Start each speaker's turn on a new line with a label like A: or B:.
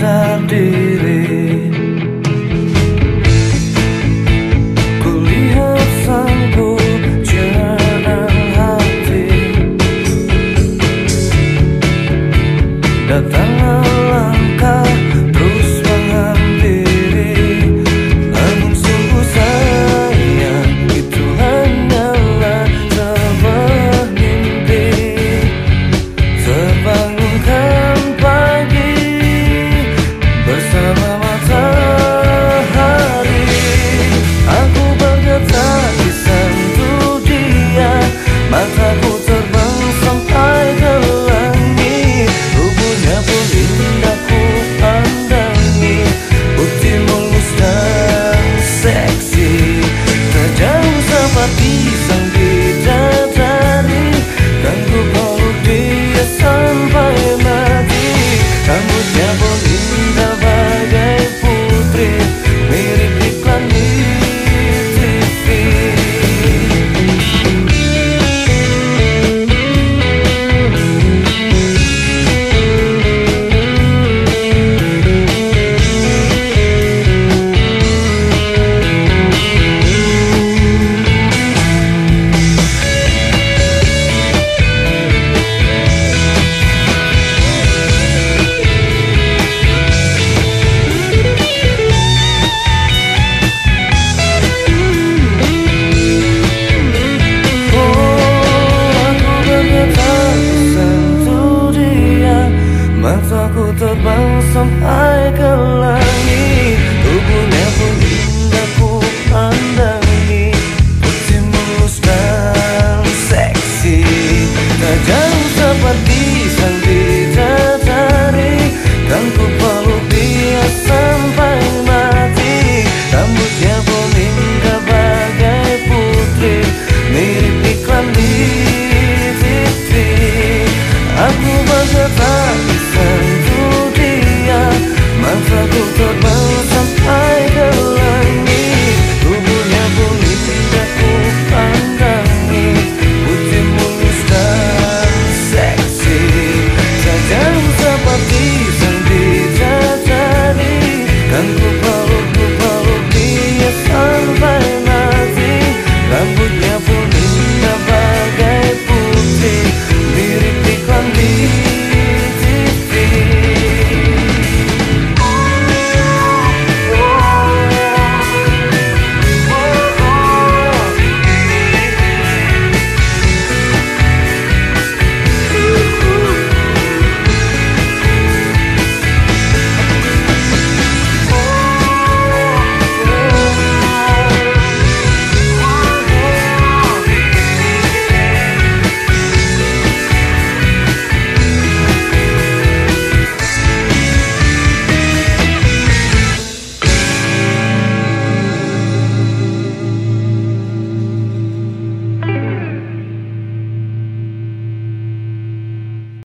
A: sadar diri. Kulihat sang pujaan hati, datanglah langkah terus menghampiri. Namun sungguh sayang, itu hanyalah sebuah mimpi. Terbangunkan pagi bersama matahari, aku bergetar di sentuh dia. Mataku terbang sampai ke langit, tubuhnya pun indah ku pandangi. Putih mulus dan seksi, terjauh seperti sang bidadari. Dan ku peluk dia sampai mati. Rambutnya pun indah bagai putri, mirip iklan di TV. Mataku terbang sampai ke langit, tubuhnya pun